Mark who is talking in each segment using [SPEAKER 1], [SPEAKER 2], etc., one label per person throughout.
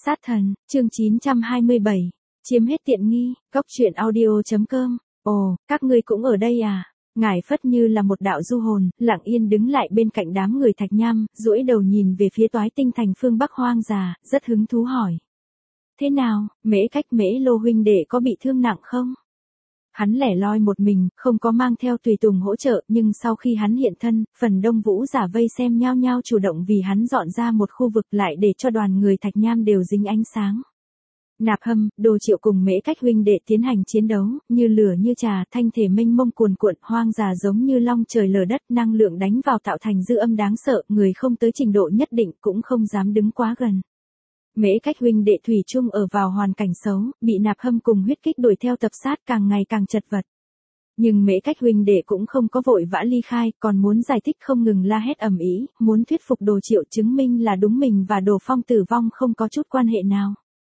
[SPEAKER 1] Sát thần, chương 927. Chiếm hết tiện nghi, Cóc truyện audio.com. Ồ, các ngươi cũng ở đây à? Ngải Phất như là một đạo du hồn, lặng yên đứng lại bên cạnh đám người Thạch Nham, duỗi đầu nhìn về phía Toái Tinh thành phương Bắc hoang già, rất hứng thú hỏi. Thế nào, Mễ Cách Mễ Lô huynh đệ có bị thương nặng không? Hắn lẻ loi một mình, không có mang theo tùy tùng hỗ trợ, nhưng sau khi hắn hiện thân, phần đông vũ giả vây xem nhao nhao chủ động vì hắn dọn ra một khu vực lại để cho đoàn người Thạch Nham đều dính ánh sáng. Nạp Hâm, Đồ Triệu cùng Mễ Cách huynh đệ tiến hành chiến đấu, như lửa như trà, thanh thể mênh mông cuồn cuộn, hoang dà giống như long trời lở đất, năng lượng đánh vào tạo thành dư âm đáng sợ, người không tới trình độ nhất định cũng không dám đứng quá gần. Mễ Cách huynh đệ thủy chung ở vào hoàn cảnh xấu, bị Nạp Hâm cùng huyết kích đuổi theo tập sát càng ngày càng chật vật. Nhưng Mễ Cách huynh đệ cũng không có vội vã ly khai, còn muốn giải thích không ngừng la hét ầm ĩ, muốn thuyết phục Đồ Triệu chứng minh là đúng mình và Đồ Phong tử vong không có chút quan hệ nào.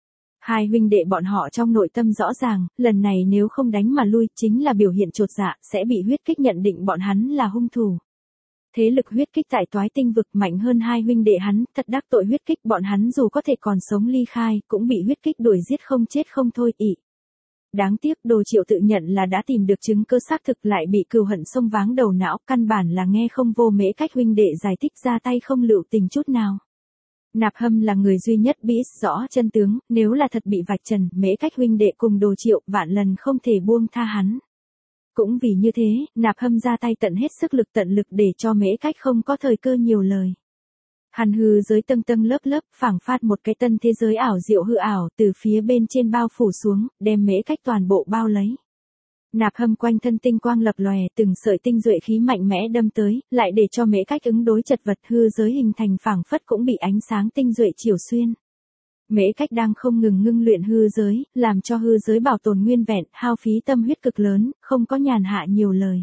[SPEAKER 1] Hai huynh đệ bọn họ trong nội tâm rõ ràng, lần này nếu không đánh mà lui chính là biểu hiện chột dạ, sẽ bị huyết kích nhận định bọn hắn là hung thủ. Thế lực huyết kích tại Toái Tinh vực mạnh hơn hai huynh đệ hắn, thật đắc tội huyết kích, bọn hắn dù có thể còn sống ly khai, cũng bị huyết kích đuổi giết không chết không thôi ị. Đáng tiếc Đồ Triệu tự nhận là đã tìm được chứng cơ xác thực lại bị cừu hận xông váng đầu não, căn bản là nghe không vô Mễ Cách huynh đệ giải thích, ra tay không lưu tình chút nào. Nạp Hâm là người duy nhất biết rõ chân tướng, nếu là thật bị vạch trần, Mễ Cách huynh đệ cùng Đồ Triệu vạn lần không thể buông tha hắn. Cũng vì như thế, Nạp Hâm ra tay tận hết sức lực tận lực để cho Mễ Cách không có thời cơ nhiều lời. Hàn hư giới tầng tầng lớp lớp, phảng phát một cái tân thế giới ảo diệu hư ảo, từ phía bên trên bao phủ xuống, đem Mễ Cách toàn bộ bao lấy. Nạp Hâm quanh thân tinh quang lập lòe, từng sợi tinh duệ khí mạnh mẽ đâm tới, lại để cho Mễ Cách ứng đối chật vật, hư giới hình thành phảng phất cũng bị ánh sáng tinh duệ chiếu xuyên. Mễ Cách đang không ngừng ngưng luyện hư giới, làm cho hư giới bảo tồn nguyên vẹn, hao phí tâm huyết cực lớn, không có nhàn hạ nhiều lời.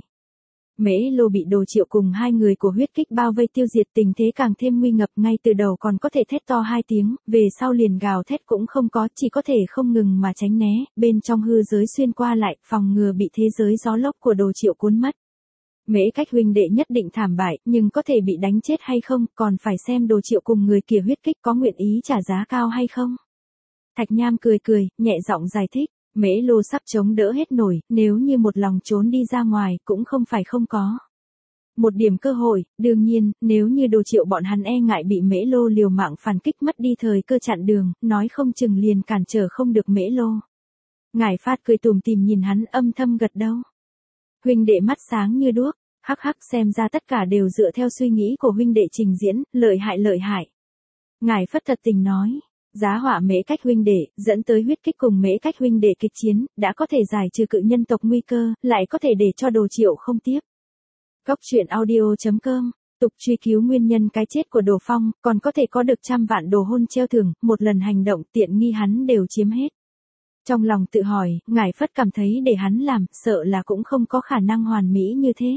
[SPEAKER 1] Mễ Lô bị Đồ Triệu cùng hai người của huyết kích bao vây tiêu diệt, tình thế càng thêm nguy ngập, ngay từ đầu còn có thể thét to hai tiếng, về sau liền gào thét cũng không có, chỉ có thể không ngừng mà tránh né, bên trong hư giới xuyên qua lại, phòng ngừa bị thế giới gió lốc của Đồ Triệu cuốn mất. Mễ Cách huynh đệ nhất định thảm bại, nhưng có thể bị đánh chết hay không, còn phải xem Đồ Triệu cùng người kia huyết kích có nguyện ý trả giá cao hay không. Thạch Nham cười cười, nhẹ giọng giải thích. Mễ Lô sắp chống đỡ hết nổi, nếu như một lòng trốn đi ra ngoài, cũng không phải không có. Một điểm cơ hội, đương nhiên, nếu như Đồ Triệu bọn hắn e ngại bị Mễ Lô liều mạng phản kích mất đi thời cơ chặn đường, nói không chừng liền cản trở không được Mễ Lô. Ngải Phát cười tủm tỉm nhìn hắn, âm thầm gật đầu. Huynh đệ mắt sáng như đuốc, hắc hắc, xem ra tất cả đều dựa theo suy nghĩ của huynh đệ trình diễn, lợi hại lợi hại. Ngải Phất thật tình nói. Giá họa Mễ Cách huynh đệ, dẫn tới huyết kích cùng Mễ Cách huynh đệ kịch chiến, đã có thể giải trừ cự nhân tộc nguy cơ, lại có thể để cho Đồ Triệu không tiếp. Cóc truyện audio.com, tục truy cứu nguyên nhân cái chết của Đồ Phong, còn có thể có được 100 vạn đồ hôn treo thưởng, một lần hành động tiện nghi hắn đều chiếm hết. Trong lòng tự hỏi, Ngải Phất cảm thấy để hắn làm, sợ là cũng không có khả năng hoàn mỹ như thế.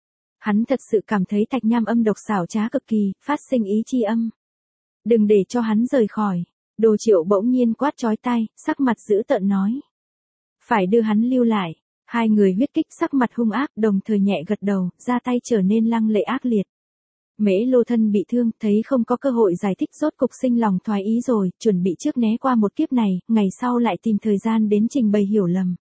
[SPEAKER 1] Hắn thật sự cảm thấy Thạch Nham âm độc xảo trá cực kỳ, phát sinh ý chi âm. Đừng để cho hắn rời khỏi. Đồ Triệu bỗng nhiên quát chói tai, sắc mặt dữ tợn nói. Phải đưa hắn lưu lại. Hai người huyết kích sắc mặt hung ác, đồng thời nhẹ gật đầu, ra tay trở nên lăng lệ ác liệt. Mễ Lô thân bị thương, thấy không có cơ hội giải thích, rốt cục sinh lòng thoái ý rồi, chuẩn bị trước né qua một kiếp này, ngày sau lại tìm thời gian đến trình bày hiểu lầm.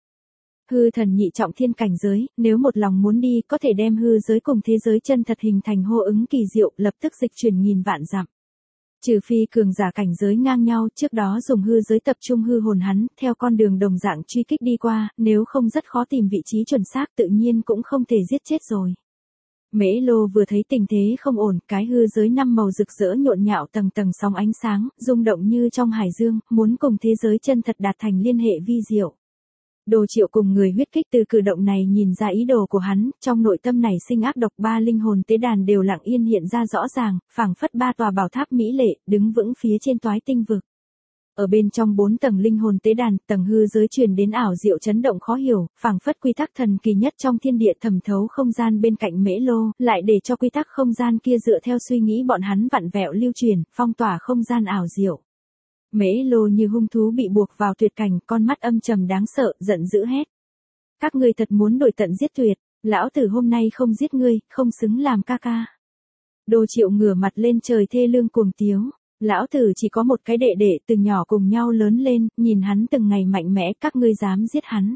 [SPEAKER 1] Hư thần nhị trọng thiên cảnh giới, nếu một lòng muốn đi, có thể đem hư giới cùng thế giới chân thật hình thành hô ứng kỳ diệu, lập tức dịch chuyển nghìn vạn dặm. Trừ phi cường giả cảnh giới ngang nhau, trước đó dùng hư giới tập trung hư hồn hắn, theo con đường đồng dạng truy kích đi qua, nếu không rất khó tìm vị trí chuẩn xác, tự nhiên cũng không thể giết chết rồi. Mễ Lô vừa thấy tình thế không ổn, cái hư giới 5 màu rực rỡ nhộn nhạo tầng tầng sóng ánh sáng, rung động như trong hải dương, muốn cùng thế giới chân thật đạt thành liên hệ vi diệu. Đồ Triệu cùng người huyết kích từ cử động này nhìn ra ý đồ của hắn, trong nội tâm này sinh ác độc, ba linh hồn tế đàn đều lặng yên hiện ra rõ ràng, phảng phất ba tòa bảo tháp mỹ lệ, đứng vững phía trên Toái Tinh vực. Ở bên trong 4 tầng linh hồn tế đàn, tầng hư giới truyền đến ảo diệu chấn động khó hiểu, phảng phất quy tắc thần kỳ nhất trong thiên địa thẩm thấu không gian bên cạnh Mễ Lô, lại để cho quy tắc không gian kia dựa theo suy nghĩ bọn hắn vặn vẹo lưu truyền, phong tỏa không gian ảo diệu. Mễ Lô như hung thú bị buộc vào tuyệt cảnh, con mắt âm trầm đáng sợ, giận dữ hét. Các ngươi thật muốn đuổi tận giết tuyệt, lão tử hôm nay không giết ngươi, không xứng làm ca ca. Đồ Triệu ngửa mặt lên trời thê lương cuồng tiếu. Lão tử chỉ có một cái đệ đệ từ nhỏ cùng nhau lớn lên, nhìn hắn từng ngày mạnh mẽ, các ngươi dám giết hắn.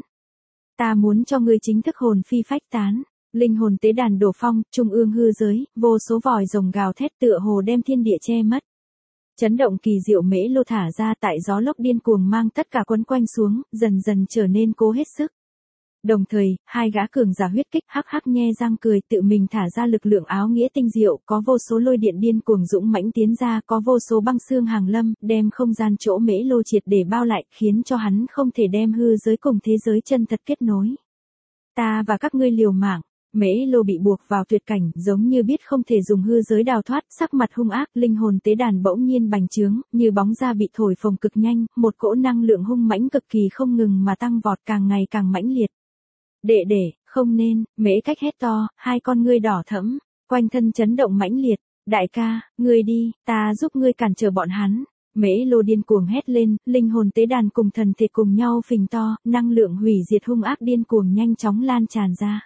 [SPEAKER 1] Ta muốn cho ngươi chính thức hồn phi phách tán. Linh hồn tế đàn đổ phong, trung ương hư giới, vô số vòi rồng gào thét tựa hồ đem thiên địa che mất. Chấn động kỳ diệu mễ lô thả ra tại gió lốc điên cuồng mang tất cả quấn quanh xuống, dần dần trở nên cố hết sức. Đồng thời, hai gã cường giả huyết kích hắc hắc nhe răng cười tự mình thả ra lực lượng áo nghĩa tinh diệu, có vô số lôi điện điên cuồng dũng mãnh tiến ra, có vô số băng xương hàng lâm, đem không gian chỗ mễ lô triệt để bao lại, khiến cho hắn không thể đem hư giới cùng thế giới chân thật kết nối. Ta và các ngươi liều mạng. Mễ lô bị buộc vào tuyệt cảnh, giống như biết không thể dùng hư giới đào thoát, sắc mặt hung ác, linh hồn tế đàn bỗng nhiên bành trướng, như bóng da bị thổi phồng cực nhanh, một cỗ năng lượng hung mãnh cực kỳ không ngừng mà tăng vọt càng ngày càng mãnh liệt. Đệ, không nên, mễ cách hét to, hai con ngươi đỏ thẫm, quanh thân chấn động mãnh liệt, đại ca, ngươi đi, ta giúp ngươi cản trở bọn hắn. Mễ lô điên cuồng hét lên, linh hồn tế đàn cùng thần thể cùng nhau phình to, năng lượng hủy diệt hung ác điên cuồng nhanh chóng lan tràn ra.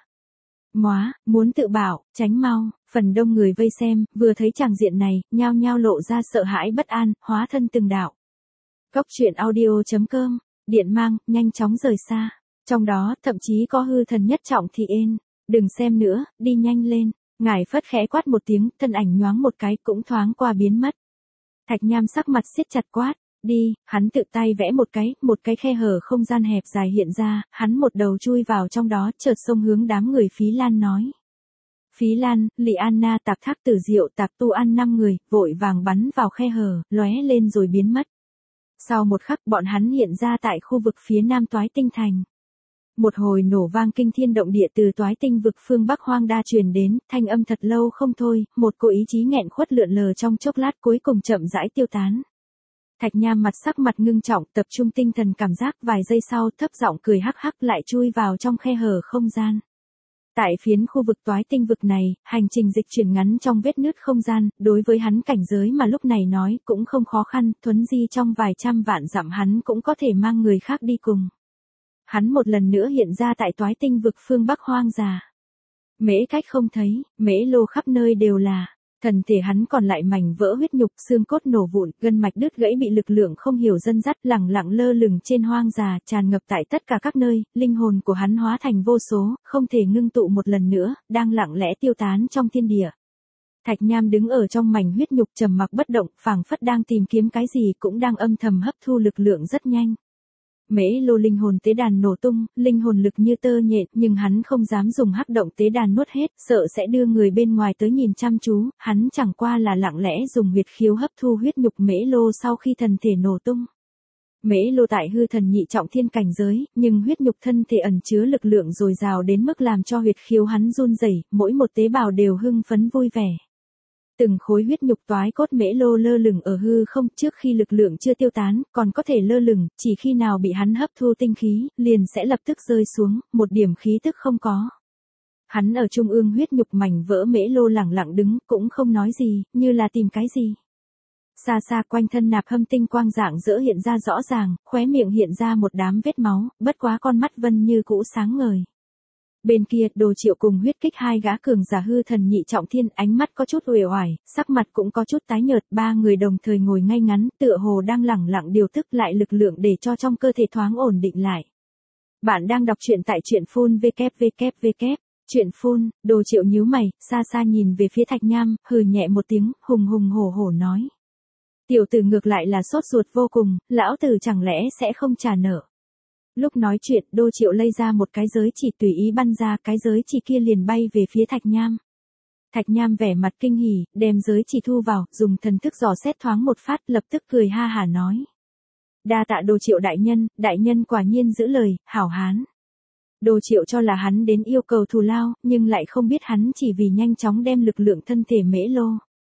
[SPEAKER 1] Móa, muốn tự bảo, tránh mau, phần đông người vây xem, vừa thấy tràng diện này, nhao nhao lộ ra sợ hãi bất an, hóa thân từng đạo. Cốc truyện audio.com, điện mang, nhanh chóng rời xa. Trong đó, thậm chí có hư thần nhất trọng thì ên. Đừng xem nữa, đi nhanh lên. Ngài phất khẽ quát một tiếng, thân ảnh nhoáng một cái cũng thoáng qua biến mất. Thạch Nham sắc mặt siết chặt quát. Đi, hắn tự tay vẽ một cái khe hở không gian hẹp dài hiện ra, hắn một đầu chui vào trong đó, chợt xông hướng đám người Phí Lan nói. Phí Lan, Lị Anna, Tạp Thác Tử Diệu, Tạp Tu An 5 người, vội vàng bắn vào khe hở, lóe lên rồi biến mất. Sau một khắc bọn hắn hiện ra tại khu vực phía nam Toái Tinh Thành. Một hồi nổ vang kinh thiên động địa từ Toái Tinh vực phương Bắc hoang đa truyền đến, thanh âm thật lâu không thôi, một cỗ ý chí nghẹn khuất lượn lờ trong chốc lát cuối cùng chậm rãi tiêu tán. Thạch Nham sắc mặt ngưng trọng, tập trung tinh thần cảm giác, vài giây sau thấp giọng cười hắc hắc lại chui vào trong khe hở không gian. Tại phiến khu vực Toái Tinh vực này, hành trình dịch chuyển ngắn trong vết nứt không gian, đối với hắn cảnh giới mà lúc này nói cũng không khó khăn, thuấn di trong vài trăm vạn dặm hắn cũng có thể mang người khác đi cùng. Hắn một lần nữa hiện ra tại Toái Tinh vực phương Bắc hoang già. Mễ cách không thấy, mễ lô khắp nơi đều là. Thần thể hắn còn lại mảnh vỡ huyết nhục, xương cốt nổ vụn, gân mạch đứt gãy bị lực lượng không hiểu dẫn dắt lẳng lặng lơ lửng trên hoang già, tràn ngập tại tất cả các nơi, linh hồn của hắn hóa thành vô số, không thể ngưng tụ một lần nữa, đang lặng lẽ tiêu tán trong thiên địa. Thạch Nham đứng ở trong mảnh huyết nhục trầm mặc bất động, phảng phất đang tìm kiếm cái gì cũng đang âm thầm hấp thu lực lượng rất nhanh. Mễ lô linh hồn tế đàn nổ tung, linh hồn lực như tơ nhện, nhưng hắn không dám dùng hắc động tế đàn nuốt hết, sợ sẽ đưa người bên ngoài tới nhìn chăm chú, hắn chẳng qua là lặng lẽ dùng huyệt khiếu hấp thu huyết nhục mễ lô sau khi thần thể nổ tung. Mễ lô tại hư thần nhị trọng thiên cảnh giới, nhưng huyết nhục thân thể ẩn chứa lực lượng dồi dào đến mức làm cho huyệt khiếu hắn run rẩy, mỗi một tế bào đều hưng phấn vui vẻ. Từng khối huyết nhục toái cốt mễ lô lơ lửng ở hư không, trước khi lực lượng chưa tiêu tán, còn có thể lơ lửng, chỉ khi nào bị hắn hấp thu tinh khí, liền sẽ lập tức rơi xuống, một điểm khí tức không có. Hắn ở trung ương huyết nhục mảnh vỡ mễ lô lẳng lặng đứng, cũng không nói gì, như là tìm cái gì. Xa xa quanh thân nạp hâm tinh quang dạng dỡ hiện ra rõ ràng, khóe miệng hiện ra một đám vết máu, bất quá con mắt Vân như cũ sáng ngời. Bên kia, Đồ Triệu cùng huyết kích hai gã cường giả hư thần nhị trọng thiên, ánh mắt có chút uể oải, sắc mặt cũng có chút tái nhợt, ba người đồng thời ngồi ngay ngắn, tựa hồ đang lẳng lặng điều tức lại lực lượng để cho trong cơ thể thoáng ổn định lại. Bạn đang đọc truyện tại truyện phun www. Truyện phun, Đồ Triệu nhíu mày, xa xa nhìn về phía Thạch Nham, hừ nhẹ một tiếng, hùng hùng hổ hổ nói. Tiểu tử ngược lại là sốt ruột vô cùng, lão tử chẳng lẽ sẽ không trả nợ. Lúc nói chuyện, Đô Triệu lấy ra một cái giới chỉ tùy ý bắn ra, cái giới chỉ kia liền bay về phía Thạch Nham. Thạch Nham vẻ mặt kinh hỉ, đem giới chỉ thu vào, dùng thần thức dò xét thoáng một phát, lập tức cười ha hả nói. Đa tạ Đô Triệu đại nhân quả nhiên giữ lời, hảo hán. Đô Triệu cho là hắn đến yêu cầu thù lao, nhưng lại không biết hắn chỉ vì nhanh chóng đem lực lượng thân thể mễ lô.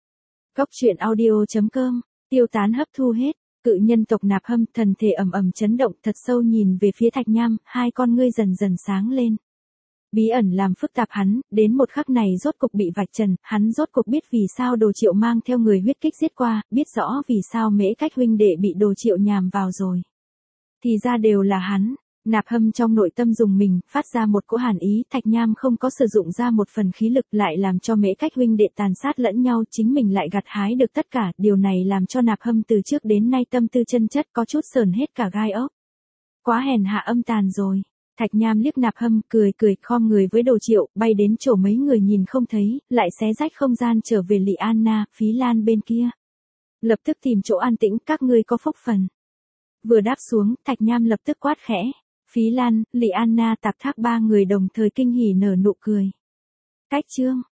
[SPEAKER 1] Cốc truyện audio.com, tiêu tán hấp thu hết. Cự nhân tộc nạp hâm, thần thể ầm ầm chấn động, thật sâu nhìn về phía Thạch Nham, hai con ngươi dần dần sáng lên. Bí ẩn làm phức tạp hắn, đến một khắc này rốt cục bị vạch trần, hắn rốt cục biết vì sao Đồ Triệu mang theo người huyết kích giết qua, biết rõ vì sao mễ cách huynh đệ bị Đồ Triệu nhằm vào rồi. Thì ra đều là hắn. Nạp Hâm trong nội tâm dùng mình, phát ra một cỗ hàn ý, Thạch Nham không có sử dụng ra một phần khí lực lại làm cho Mễ Cách huynh đệ tàn sát lẫn nhau, chính mình lại gặt hái được tất cả, điều này làm cho Nạp Hâm từ trước đến nay tâm tư chân chất có chút sờn hết cả gai ốc. Quá hèn hạ âm tàn rồi. Thạch Nham liếc Nạp Hâm, cười cười, khom người với Đồ Triệu, bay đến chỗ mấy người nhìn không thấy, lại xé rách không gian trở về Lị Anna, Phí Lan bên kia. Lập tức tìm chỗ an tĩnh, các ngươi có phúc phần. Vừa đáp xuống, Thạch Nham lập tức quát khẽ. Phí Lan, Lị Anna, Tạp Thác ba người đồng thời kinh hỉ nở nụ cười. Cách chương